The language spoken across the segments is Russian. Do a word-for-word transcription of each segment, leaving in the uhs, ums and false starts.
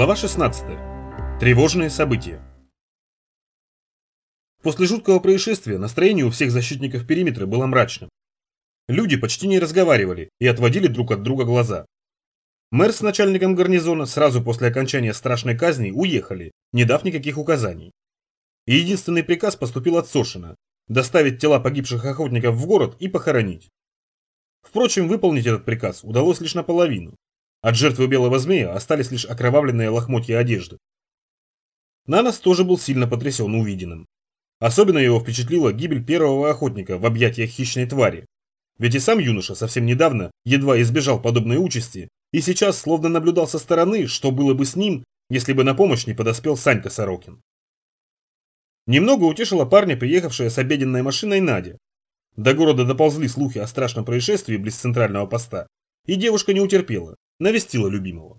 Глава шестнадцатая. Тревожные события. После жуткого происшествия настроение у всех защитников периметра было мрачным. Люди почти не разговаривали и отводили друг от друга глаза. Мэр с начальником гарнизона сразу после окончания страшной казни уехали, не дав никаких указаний. И единственный приказ поступил от Сошина – доставить тела погибших охотников в город и похоронить. Впрочем, выполнить этот приказ удалось лишь наполовину. От жертвы белого змея остались лишь окровавленные лохмотья одежды. Нанос тоже был сильно потрясен увиденным. Особенно его впечатлила гибель первого охотника в объятиях хищной твари. Ведь и сам юноша совсем недавно едва избежал подобной участи и сейчас словно наблюдал со стороны, что было бы с ним, если бы на помощь не подоспел Санька Сорокин. Немного утешила парня, приехавшая с обеденной машиной Надя. До города доползли слухи о страшном происшествии близ центрального поста, и девушка не утерпела, навестила любимого.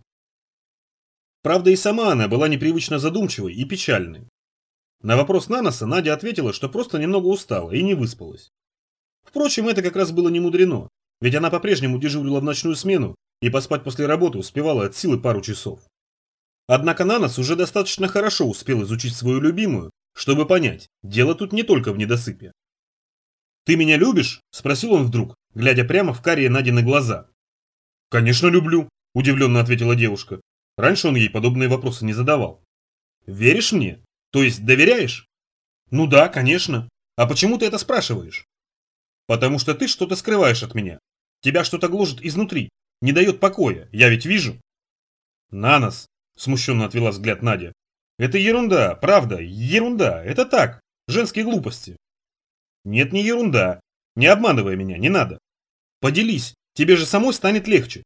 Правда, и сама она была непривычно задумчивой и печальной. На вопрос Наноса Надя ответила, что просто немного устала и не выспалась. Впрочем, это как раз было не мудрено, ведь она по-прежнему дежурила в ночную смену и поспать после работы успевала от силы пару часов. Однако Нанос уже достаточно хорошо успел изучить свою любимую, чтобы понять, дело тут не только в недосыпе. «Ты меня любишь?» – спросил он вдруг, глядя прямо в карие Надины глаза. «Конечно люблю», – удивленно ответила девушка. Раньше он ей подобные вопросы не задавал. «Веришь мне? То есть доверяешь?» «Ну да, конечно. А почему ты это спрашиваешь?» «Потому что ты что-то скрываешь от меня. Тебя что-то гложет изнутри, не дает покоя, я ведь вижу». «Нанос», – смущенно отвела взгляд Надя. «Это ерунда, правда, ерунда, это так, женские глупости». «Нет, не ерунда. Не обманывай меня, не надо. Поделись, тебе же самой станет легче».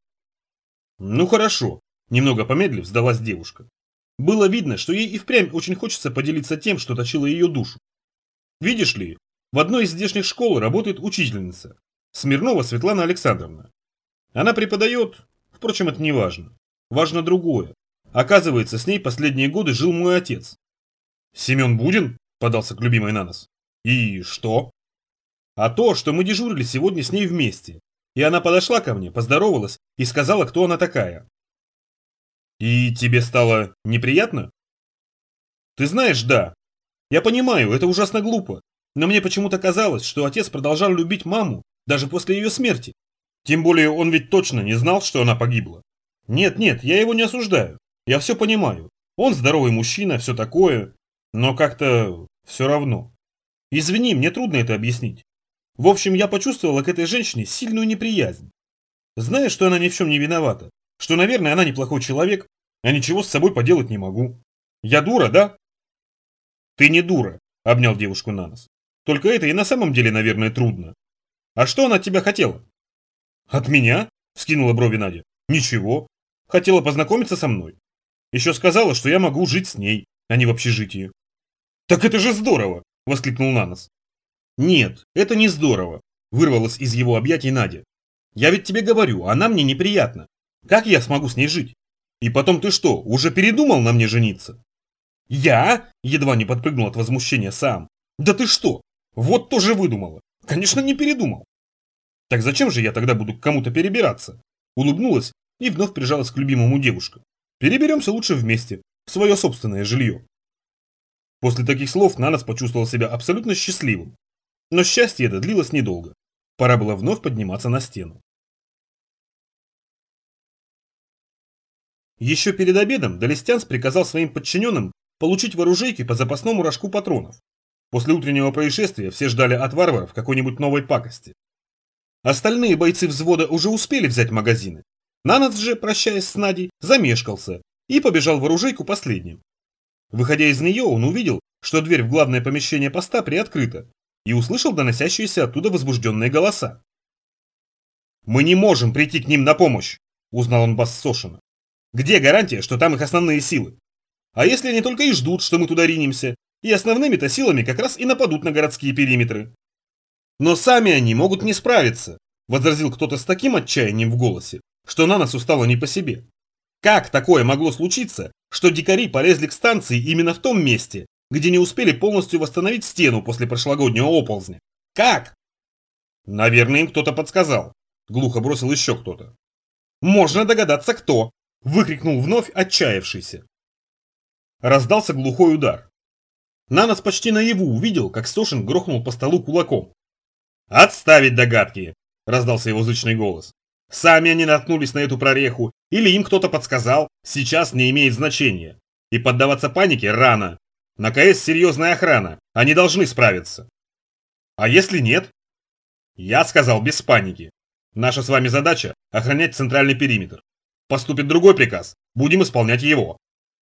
«Ну хорошо», – немного помедлив сдалась девушка. Было видно, что ей и впрямь очень хочется поделиться тем, что точило ее душу. Видишь ли, в одной из здешних школ работает учительница, Смирнова Светлана Александровна. Она преподает, впрочем, это не важно. Важно другое. Оказывается, с ней последние годы жил мой отец. «Семен Будин?» – подался к любимой Нанос. «И что?» «А то, что мы дежурили сегодня с ней вместе. И она подошла ко мне, поздоровалась и сказала, кто она такая». «И тебе стало неприятно?» «Ты знаешь, да. Я понимаю, это ужасно глупо. Но мне почему-то казалось, что отец продолжал любить маму даже после ее смерти. Тем более он ведь точно не знал, что она погибла. Нет, нет, я его не осуждаю. Я все понимаю. Он здоровый мужчина, все такое. Но как-то все равно. Извини, мне трудно это объяснить. В общем, я почувствовала к этой женщине сильную неприязнь. Знаешь, что она ни в чем не виновата? Что, наверное, она неплохой человек, а ничего с собой поделать не могу. Я дура, да?» «Ты не дура», — обнял девушку Нанос. «Только это и на самом деле, наверное, трудно. А что она от тебя хотела?» «От меня?» — вскинула брови Надя. «Ничего. Хотела познакомиться со мной. Еще сказала, что я могу жить с ней, а не в общежитии». «Так это же здорово!» — воскликнул Нанос. «Нет, это не здорово», — вырвалась из его объятий Надя. «Я ведь тебе говорю, она мне неприятна. Как я смогу с ней жить? И потом ты что, уже передумал на мне жениться?» «Я?» – едва не подпрыгнул от возмущения сам. «Да ты что? Вот тоже выдумала. Конечно, не передумал». «Так зачем же я тогда буду к кому-то перебираться?» Улыбнулась и вновь прижалась к любимому девушке. «Переберемся лучше вместе, в свое собственное жилье». После таких слов Нанос почувствовал себя абсолютно счастливым. Но счастье это длилось недолго. Пора было вновь подниматься на стену. Еще перед обедом Долестянс приказал своим подчиненным получить в оружейке по запасному рожку патронов. После утреннего происшествия все ждали от варваров какой-нибудь новой пакости. Остальные бойцы взвода уже успели взять магазины. Нанос же, прощаясь с Надей, замешкался и побежал в оружейку последним. Выходя из нее, он увидел, что дверь в главное помещение поста приоткрыта, и услышал доносящиеся оттуда возбужденные голоса. «Мы не можем прийти к ним на помощь», — узнал он бас Сошина. «Где гарантия, что там их основные силы? А если они только и ждут, что мы туда ринемся, и основными-то силами как раз и нападут на городские периметры?» «Но сами они могут не справиться», — возразил кто-то с таким отчаянием в голосе, что Наносу стало не по себе. «Как такое могло случиться, что дикари полезли к станции именно в том месте, где не успели полностью восстановить стену после прошлогоднего оползня? Как?» «Наверное, им кто-то подсказал», — глухо бросил еще кто-то. «Можно догадаться, кто», выкрикнул вновь отчаявшийся. Раздался глухой удар. Нанос почти наяву увидел, как Стошин грохнул по столу кулаком. «Отставить догадки!» – раздался его зычный голос. «Сами они наткнулись на эту прореху, или им кто-то подсказал, сейчас не имеет значения. И поддаваться панике рано. На КС серьезная охрана, они должны справиться». «А если нет?» «Я сказал без паники. Наша с вами задача – охранять центральный периметр. Поступит другой приказ, будем исполнять его».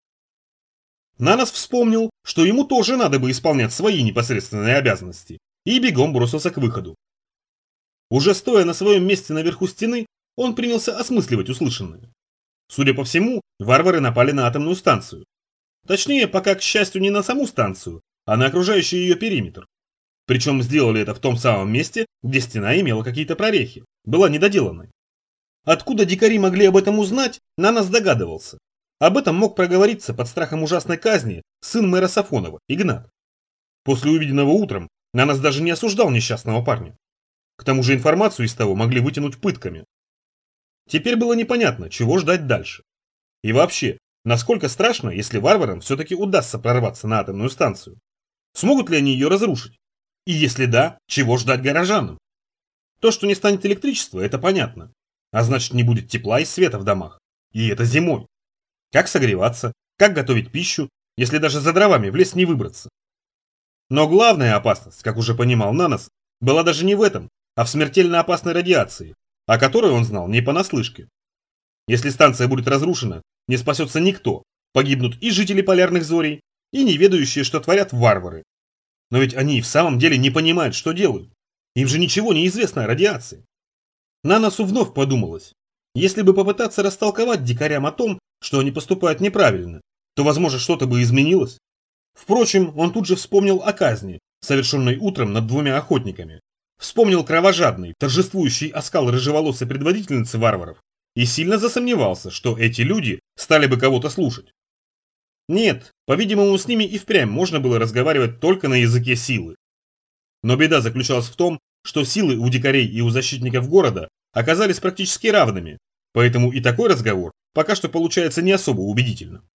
Нанос вспомнил, что ему тоже надо бы исполнять свои непосредственные обязанности, и бегом бросился к выходу. Уже стоя на своем месте наверху стены, он принялся осмысливать услышанное. Судя по всему, варвары напали на атомную станцию. Точнее, пока, к счастью, не на саму станцию, а на окружающий ее периметр. Причем сделали это в том самом месте, где стена имела какие-то прорехи, была недоделанной. Откуда дикари могли об этом узнать, Нанос догадывался. Об этом мог проговориться под страхом ужасной казни сын мэра Сафонова, Игнат. После увиденного утром Нанос даже не осуждал несчастного парня. К тому же информацию из того могли вытянуть пытками. Теперь было непонятно, чего ждать дальше. И вообще, насколько страшно, если варварам все-таки удастся прорваться на атомную станцию? Смогут ли они ее разрушить? И если да, чего ждать горожанам? То, что не станет электричества, это понятно. А значит, не будет тепла и света в домах. И это зимой. Как согреваться, как готовить пищу, если даже за дровами в лес не выбраться? Но главная опасность, как уже понимал Нанос, была даже не в этом, а в смертельно опасной радиации, о которой он знал не понаслышке. Если станция будет разрушена, не спасется никто, погибнут и жители полярных зорей, и неведающие, что творят варвары. Но ведь они и в самом деле не понимают, что делают. Им же ничего не известно о радиации. Наносу вновь подумалось, если бы попытаться растолковать дикарям о том, что они поступают неправильно, то, возможно, что-то бы изменилось. Впрочем, он тут же вспомнил о казни, совершенной утром над двумя охотниками. Вспомнил кровожадный, торжествующий оскал рыжеволосой предводительницы варваров и сильно засомневался, что эти люди стали бы кого-то слушать. Нет, по-видимому, с ними и впрямь можно было разговаривать только на языке силы. Но беда заключалась в том, что силы у дикарей и у защитников города оказались практически равными, поэтому и такой разговор пока что получается не особо убедительно.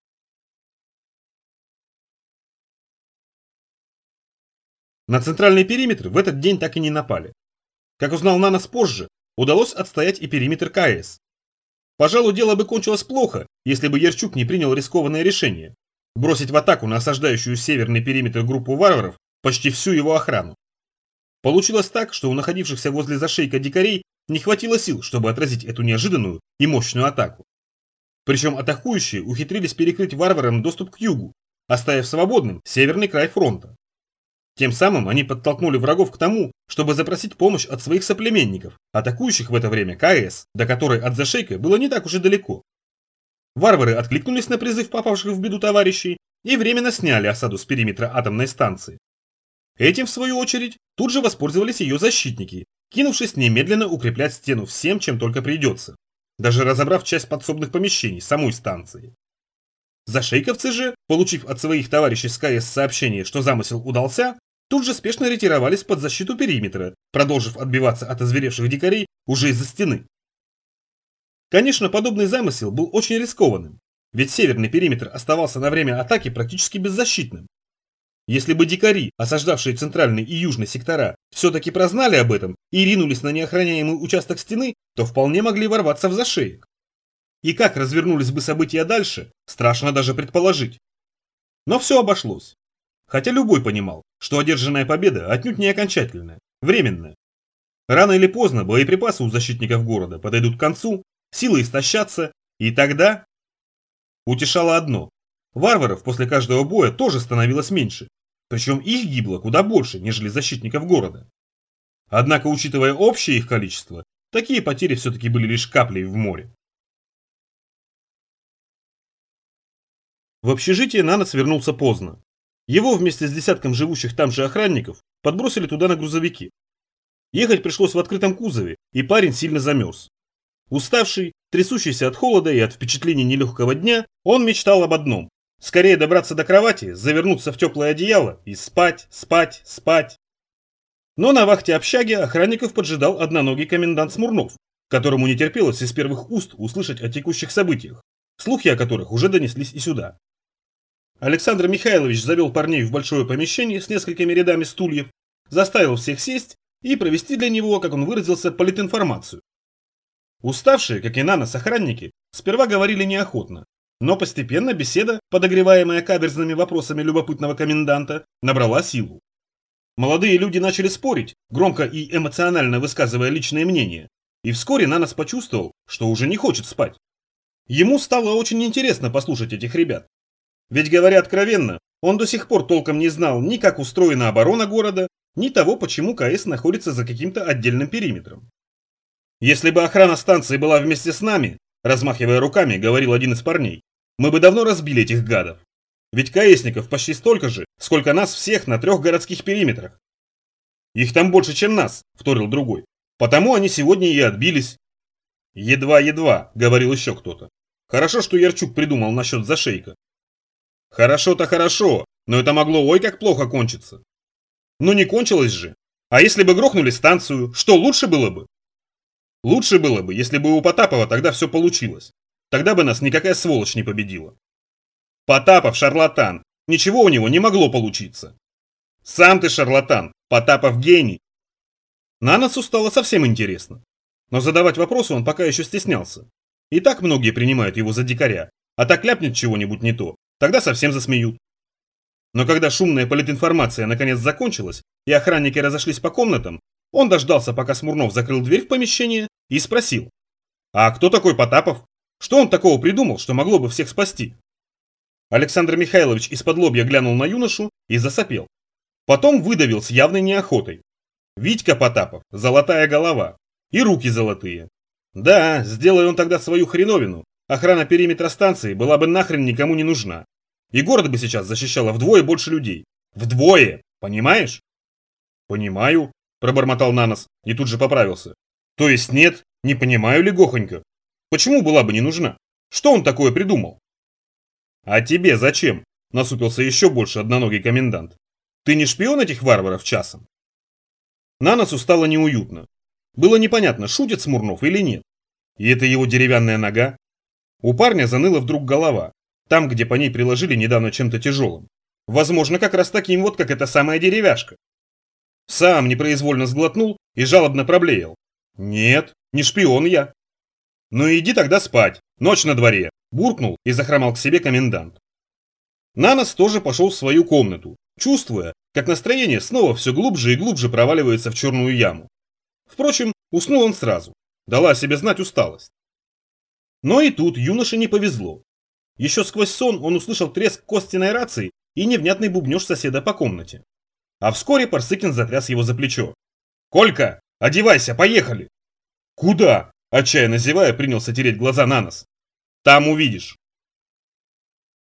На центральный периметр в этот день так и не напали. Как узнал Нанос позже, удалось отстоять и периметр КС. Пожалуй, дело бы кончилось плохо, если бы Ярчук не принял рискованное решение – бросить в атаку на осаждающую северный периметр группу варваров почти всю его охрану. Получилось так, что у находившихся возле зашейка дикарей не хватило сил, чтобы отразить эту неожиданную и мощную атаку. Причем атакующие ухитрились перекрыть варварам доступ к югу, оставив свободным северный край фронта. Тем самым они подтолкнули врагов к тому, чтобы запросить помощь от своих соплеменников, атакующих в это время КС, до которой от зашейка было не так уж и далеко. Варвары откликнулись на призыв попавших в беду товарищей и временно сняли осаду с периметра атомной станции. Этим, в свою очередь, тут же воспользовались ее защитники, кинувшись немедленно укреплять стену всем, чем только придется, даже разобрав часть подсобных помещений самой станции. Зашейковцы же, получив от своих товарищей с КС сообщение, что замысел удался, тут же спешно ретировались под защиту периметра, продолжив отбиваться от озверевших дикарей уже из-за стены. Конечно, подобный замысел был очень рискованным, ведь северный периметр оставался на время атаки практически беззащитным. Если бы дикари, осаждавшие центральный и южный сектора, все-таки прознали об этом и ринулись на неохраняемый участок стены, то вполне могли ворваться в зашеек. И как развернулись бы события дальше, страшно даже предположить. Но все обошлось. Хотя любой понимал, что одержанная победа отнюдь не окончательная, временная. Рано или поздно боеприпасы у защитников города подойдут к концу, силы истощатся, и тогда... Утешало одно. Варваров после каждого боя тоже становилось меньше, причем их гибло куда больше, нежели защитников города. Однако, учитывая общее их количество, такие потери все-таки были лишь каплей в море. В общежитие Нанос вернулся поздно. Его вместе с десятком живущих там же охранников подбросили туда на грузовики. Ехать пришлось в открытом кузове, и парень сильно замерз. Уставший, трясущийся от холода и от впечатлений нелегкого дня, он мечтал об одном – скорее добраться до кровати, завернуться в теплое одеяло и спать, спать, спать. Но на вахте общаги охранников поджидал одноногий комендант Смурнов, которому не терпелось из первых уст услышать о текущих событиях, слухи о которых уже донеслись и сюда. Александр Михайлович завел парней в большое помещение с несколькими рядами стульев, заставил всех сесть и провести для него, как он выразился, политинформацию. Уставшие, как и Нанос, охранники сперва говорили неохотно, но постепенно беседа, подогреваемая каверзными вопросами любопытного коменданта, набрала силу. Молодые люди начали спорить, громко и эмоционально высказывая личные мнения, и вскоре Нанос почувствовал, что уже не хочет спать. Ему стало очень интересно послушать этих ребят. Ведь, говоря откровенно, он до сих пор толком не знал ни как устроена оборона города, ни того, почему КС находится за каким-то отдельным периметром. «Если бы охрана станции была вместе с нами», размахивая руками, говорил один из парней, мы бы давно разбили этих гадов. Ведь КСников почти столько же, сколько нас всех на трех городских периметрах. Их там больше, чем нас, вторил другой. Потому они сегодня и отбились. Едва-едва, говорил еще кто-то. Хорошо, что Ярчук придумал насчет зашейка. Хорошо-то хорошо, но это могло ой как плохо кончиться. Ну не кончилось же. А если бы грохнули станцию, что лучше было бы? Лучше было бы, если бы у Потапова тогда все получилось. Тогда бы нас никакая сволочь не победила. Потапов шарлатан, ничего у него не могло получиться. Сам ты шарлатан, Потапов гений. Наносу стало совсем интересно. Но задавать вопросы он пока еще стеснялся. И так многие принимают его за дикаря, а так ляпнет чего-нибудь не то, тогда совсем засмеют. Но когда шумная политинформация наконец закончилась и охранники разошлись по комнатам, он дождался, пока Смурнов закрыл дверь в помещение и спросил: «А кто такой Потапов? Что он такого придумал, что могло бы всех спасти?» Александр Михайлович из-под лобья глянул на юношу и засопел. Потом выдавил с явной неохотой: «Витька Потапов, золотая голова. И руки золотые. Да, сделай он тогда свою хреновину, охрана периметра станции была бы нахрен никому не нужна. И город бы сейчас защищало вдвое больше людей. Вдвое! Понимаешь?» «Понимаю», пробормотал Нанос и тут же поправился. «То есть нет, не понимаю легохонько. Почему была бы не нужна? Что он такое придумал?» «А тебе зачем?» – насупился еще больше одноногий комендант. «Ты не шпион этих варваров часом?» Наносу стало неуютно. Было непонятно, шутит Смурнов или нет. И это его деревянная нога. У парня заныла вдруг голова, там, где по ней приложили недавно чем-то тяжелым. Возможно, как раз таким вот, как эта самая деревяшка. Сам непроизвольно сглотнул и жалобно проблеял: «Нет, не шпион я». «Ну иди тогда спать, ночь на дворе», – буркнул и захромал к себе комендант. Нанос тоже пошел в свою комнату, чувствуя, как настроение снова все глубже и глубже проваливается в черную яму. Впрочем, уснул он сразу, дала о себе знать усталость. Но и тут юноше не повезло. Еще сквозь сон он услышал треск Костиной рации и невнятный бубнеж соседа по комнате. А вскоре Парсыкин затряс его за плечо. «Колька, одевайся, поехали!» «Куда?» – отчаянно зевая, принялся тереть глаза Нанос. «Там увидишь».